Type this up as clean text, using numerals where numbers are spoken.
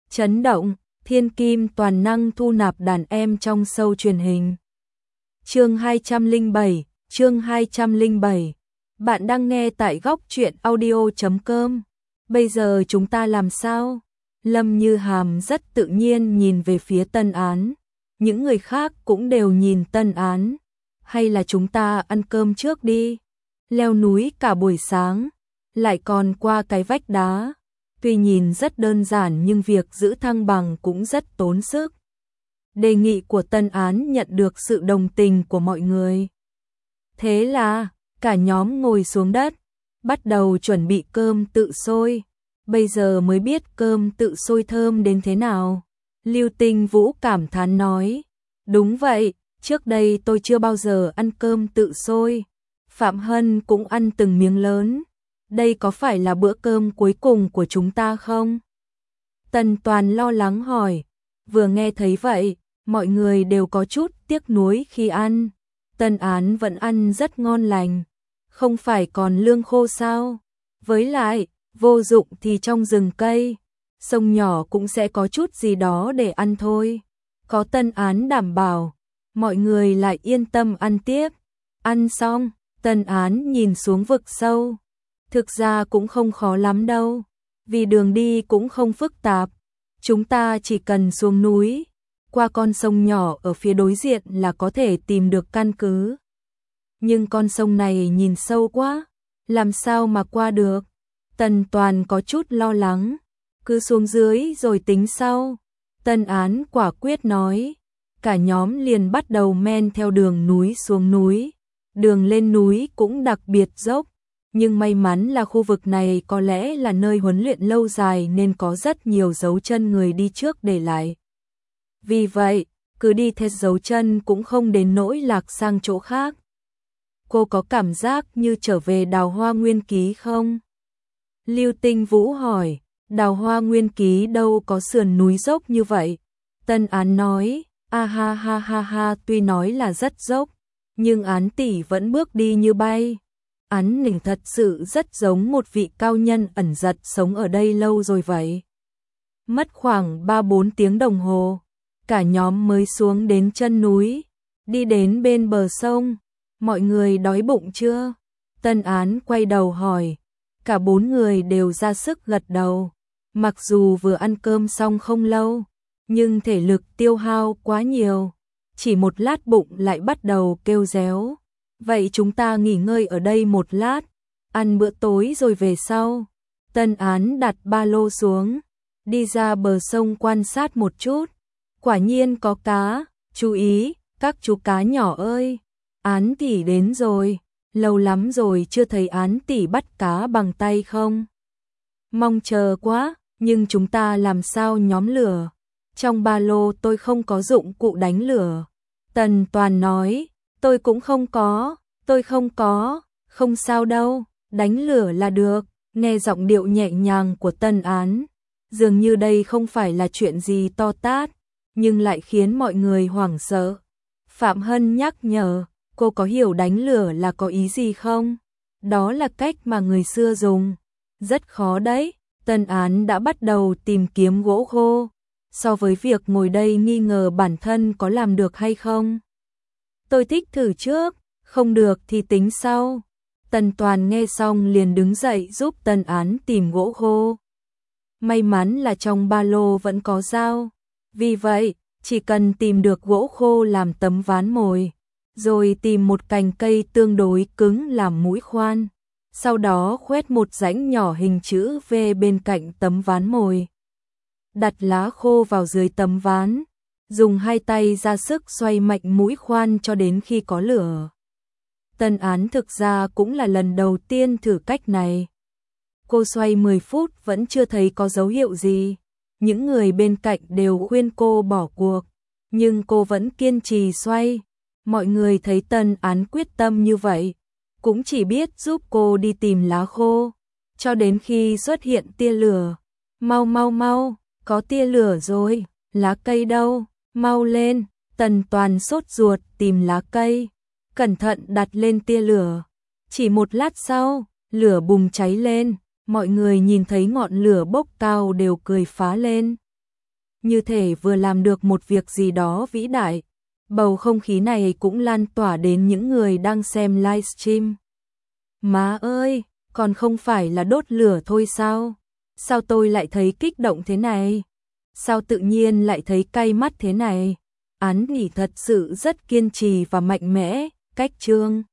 Chấn động, thiên kim toàn năng thu nạp đàn em trong show truyền hình. Chương 207, chương 207. Bạn đang nghe tại góc truyện audio.com. Bây giờ chúng ta làm sao? Lâm Như Hàm rất tự nhiên nhìn về phía Tân Án. Những người khác cũng đều nhìn Tân Án. Hay là chúng ta ăn cơm trước đi? Leo núi cả buổi sáng, lại còn qua cái vách đá. Tuy nhìn rất đơn giản nhưng việc giữ thăng bằng cũng rất tốn sức. Đề nghị của Tân Án nhận được sự đồng tình của mọi người. Thế là, cả nhóm ngồi xuống đất, bắt đầu chuẩn bị cơm tự sôi. Bây giờ mới biết cơm tự sôi thơm đến thế nào. Lưu Tinh Vũ cảm thán nói. Đúng vậy, trước đây tôi chưa bao giờ ăn cơm tự sôi. Phạm Hân cũng ăn từng miếng lớn. Đây có phải là bữa cơm cuối cùng của chúng ta không? Tần Toàn lo lắng hỏi. Vừa nghe thấy vậy, mọi người đều có chút tiếc nuối khi ăn. Tân Án vẫn ăn rất ngon lành. Không phải còn lương khô sao? Với lại, vô dụng thì trong rừng cây, sông nhỏ cũng sẽ có chút gì đó để ăn thôi. Có Tân Án đảm bảo, mọi người lại yên tâm ăn tiếp. Ăn xong, Tân Án nhìn xuống vực sâu. Thực ra cũng không khó lắm đâu, vì đường đi cũng không phức tạp. Chúng ta chỉ cần xuống núi, qua con sông nhỏ ở phía đối diện là có thể tìm được căn cứ. Nhưng con sông này nhìn sâu quá, làm sao mà qua được? Tần Toàn có chút lo lắng, cứ xuống dưới rồi tính sau. Tân Án quả quyết nói. Cả nhóm liền bắt đầu men theo đường núi xuống núi. Đường lên núi cũng đặc biệt dốc, nhưng may mắn là khu vực này có lẽ là nơi huấn luyện lâu dài nên có rất nhiều dấu chân người đi trước để lại. Vì vậy, cứ đi theo dấu chân cũng không đến nỗi lạc sang chỗ khác. Cô có cảm giác như trở về Đào Hoa Nguyên Ký không? Lưu Tinh Vũ hỏi. Đào Hoa Nguyên Ký đâu có sườn núi dốc như vậy. Tân Án nói. Ha ha ha ha, tuy nói là rất dốc, nhưng Án tỷ vẫn bước đi như bay. Án Ninh thật sự rất giống một vị cao nhân ẩn giật sống ở đây lâu rồi vậy. Mất khoảng 3-4 tiếng đồng hồ, cả nhóm mới xuống đến chân núi, đi đến bên bờ sông. Mọi người đói bụng chưa? Tân Án quay đầu hỏi. Cả 4 người đều ra sức gật đầu. Mặc dù vừa ăn cơm xong không lâu, nhưng thể lực tiêu hao quá nhiều. Chỉ một lát bụng lại bắt đầu kêu réo. Vậy chúng ta nghỉ ngơi ở đây một lát, ăn bữa tối rồi về sau. Tân Án đặt ba lô xuống, đi ra bờ sông quan sát một chút. Quả nhiên có cá, chú ý, các chú cá nhỏ ơi. Án tỷ đến rồi, lâu lắm rồi chưa thấy Án tỷ bắt cá bằng tay không? Mong chờ quá, nhưng chúng ta làm sao nhóm lửa? Trong ba lô tôi không có dụng cụ đánh lửa. Tần Toàn nói. Tôi cũng không có, không sao đâu, đánh lửa là được. Nghe giọng điệu nhẹ nhàng của Tân Án, dường như đây không phải là chuyện gì to tát, nhưng lại khiến mọi người hoảng sợ. Phạm Hân nhắc nhở, cô có hiểu đánh lửa là có ý gì không? Đó là cách mà người xưa dùng. Rất khó đấy. Tân Án đã bắt đầu tìm kiếm gỗ khô, so với việc ngồi đây nghi ngờ bản thân có làm được hay không. Tôi thích thử trước, không được thì tính sau. Tần Toàn nghe xong liền đứng dậy giúp Tân Án tìm gỗ khô. May mắn là trong ba lô vẫn có dao. Vì vậy, chỉ cần tìm được gỗ khô làm tấm ván mồi, rồi tìm một cành cây tương đối cứng làm mũi khoan. Sau đó khoét một rãnh nhỏ hình chữ V bên cạnh tấm ván mồi. Đặt lá khô vào dưới tấm ván. Dùng hai tay ra sức xoay mạnh mũi khoan cho đến khi có lửa. Tân Án thực ra cũng là lần đầu tiên thử cách này. Cô xoay 10 phút vẫn chưa thấy có dấu hiệu gì. Những người bên cạnh đều khuyên cô bỏ cuộc, nhưng cô vẫn kiên trì xoay. Mọi người thấy Tân Án quyết tâm như vậy, cũng chỉ biết giúp cô đi tìm lá khô, cho đến khi xuất hiện tia lửa. Mau mau mau, có tia lửa rồi, lá cây đâu? Mau lên. Tần Toàn sốt ruột tìm lá cây, cẩn thận đặt lên tia lửa. Chỉ một lát sau, lửa bùng cháy lên, mọi người nhìn thấy ngọn lửa bốc cao đều cười phá lên. như thể vừa làm được một việc gì đó vĩ đại. Bầu không khí này cũng lan tỏa đến những người đang xem livestream. Má ơi, còn không phải là đốt lửa thôi sao? Sao tôi lại thấy kích động thế này? Sao tự nhiên lại thấy cay mắt thế này? Án nghỉ thật sự rất kiên trì và mạnh mẽ, cách chương.